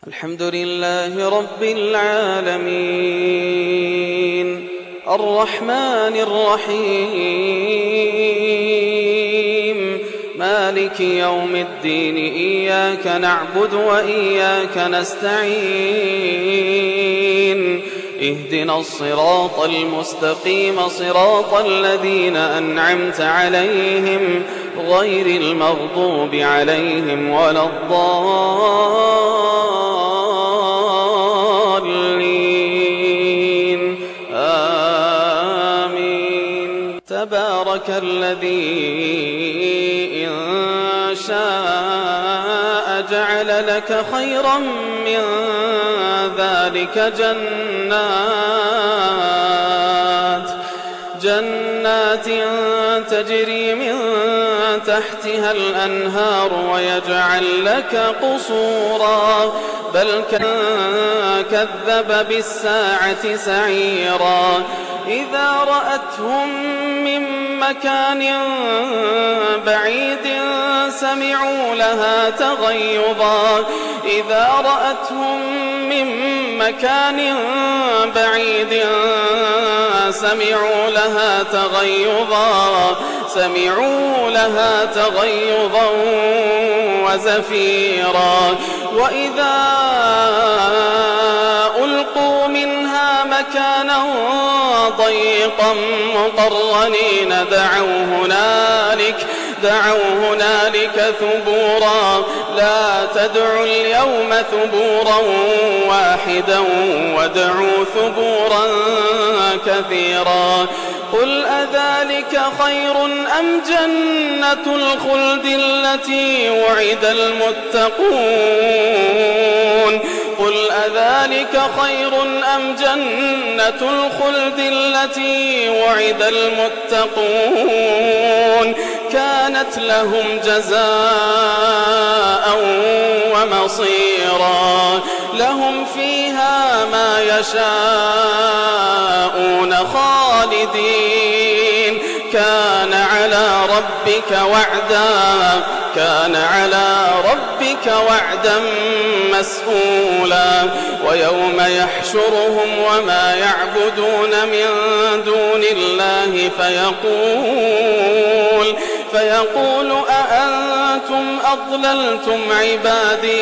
الحمد لله رب العالمين الرحمن الرحيم مالك يوم الدين إياك نعبد وإياك نستعين اهدنا الصراط المستقيم صراط الذين أنعمت عليهم غير المغضوب عليهم ولا الضالين آمين. تبارك الذي إن شاء جعل لك خيرا من ذلك جنات تجري من تحتها الأنهار ويجعل لك قصورا بل كذب بالساعة سعيرا إذا رأتهم من مكان بعيد سمعوا لها تغيظا إذا رأتهم من مكان بعيد سمعوا لها تغيظا وزفيرا وإذا ألقوا منها مكانا ضيقا مقرنين دعوا هنالك ثبورا لا تدعوا اليوم ثبورا واحدا وادعوا ثبورا كثيرا قل أذلك خير أم جنة الخلد التي وعد المتقون قل أذلك خير أم جنة الخلد التي وعد المتقون كانت لهم جزاء ومصيرا لهم فيها ما يشاءون خالدين كان على ربك وعدا مسئولا ويوم يحشرهم وما يعبدون من دون الله فيقول أأنتم أضللتم عبادي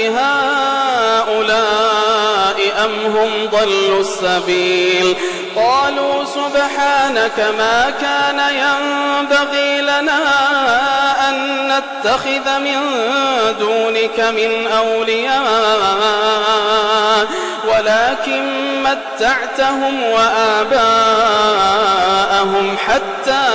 هؤلاء أم هم ضلوا السبيل قالوا سبحانك ما كان ينبغي لنا أن نتخذ من دونك من أولياء ولكن متعتهم وآباءهم حتى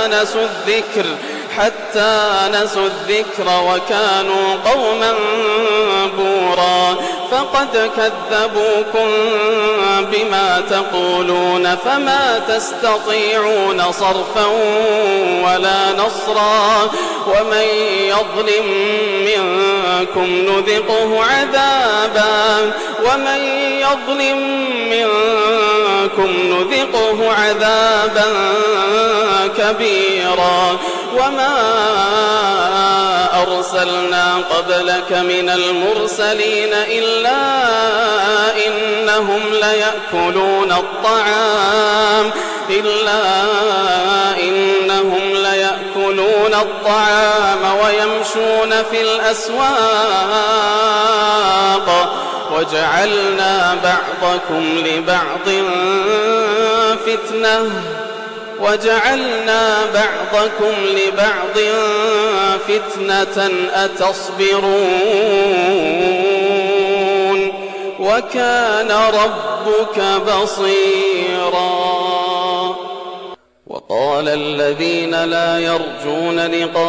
نسوا الذكر وكانوا قوما بورا فقد كذبوكم بما تقولون فما تستطيعون صرفا ولا نصرا ومن يظلم منكم نذقه عذابا كبيرا وما أرسلنا قبلك من المرسلين إلا إنهم ليأكلون الطعام ويمشون في الأسواق وجعلنا بعضكم لبعض فتنة أتصبرون وكان ربك بصيرا. وقال الذين لا يرجون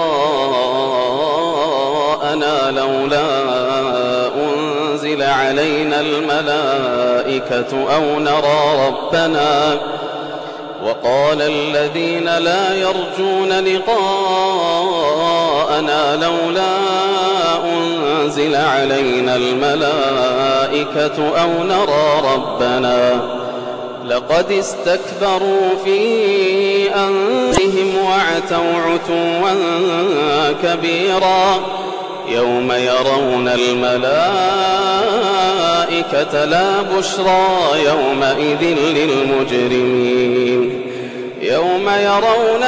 لقاءنا لولا أنزل علينا الملائكة أو نرى ربنا وقال الذين لا يرجون لقاءنا لولا أنزل علينا الملائكة أو نرى ربنا لقد استكبروا في أنفسهم وعتوا عتوا كبيرا يوم يرون الملائكة الملائكة لا بشرى يومئذ للمجرمين يوم يرون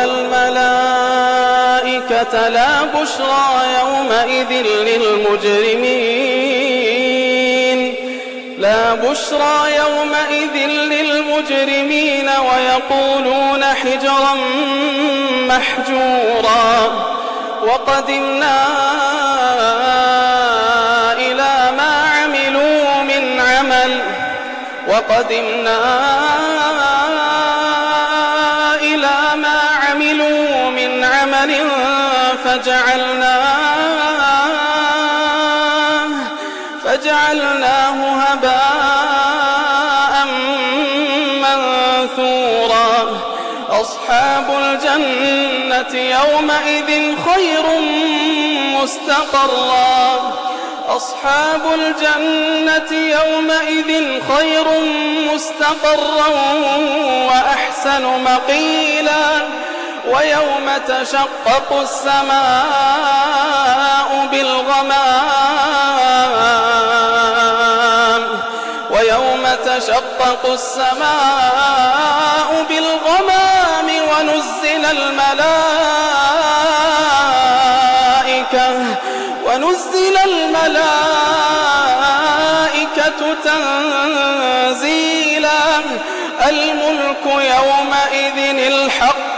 الملائكة لا بشرى يومئذ للمجرمين ويقولون حجرا محجورا وقدمنا إلى ما عملوا من عمل فجعلناه هباء منثورا أصحاب الجنة يومئذ خير مستقرا وأحسن مقيلا ويوم تشقق السماء بالغمام ونزل الملائكة تنزيلا الملك يومئذ الحق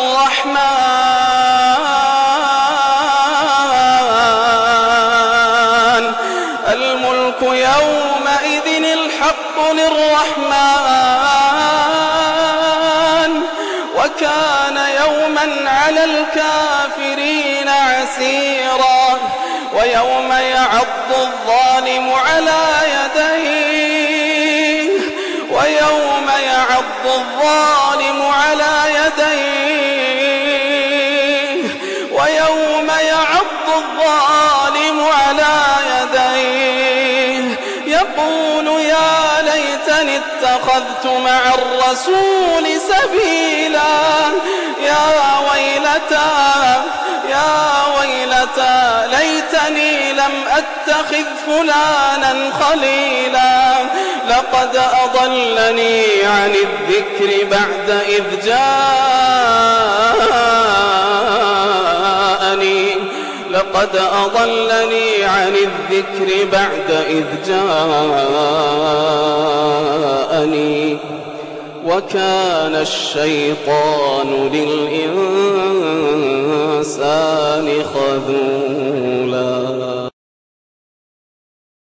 للرحمن وكان يوما على الكافرين عسيرا ويوم يعض الظالم على يديه يقول يا ليتني اتخذت مع الرسول سبيلا يا ويلتى ليتني لم أتخذ فلانا خليلا لقد أضلني عن الذكر بعد إذ جاءني وكان الشيطان للإنسان خذولا.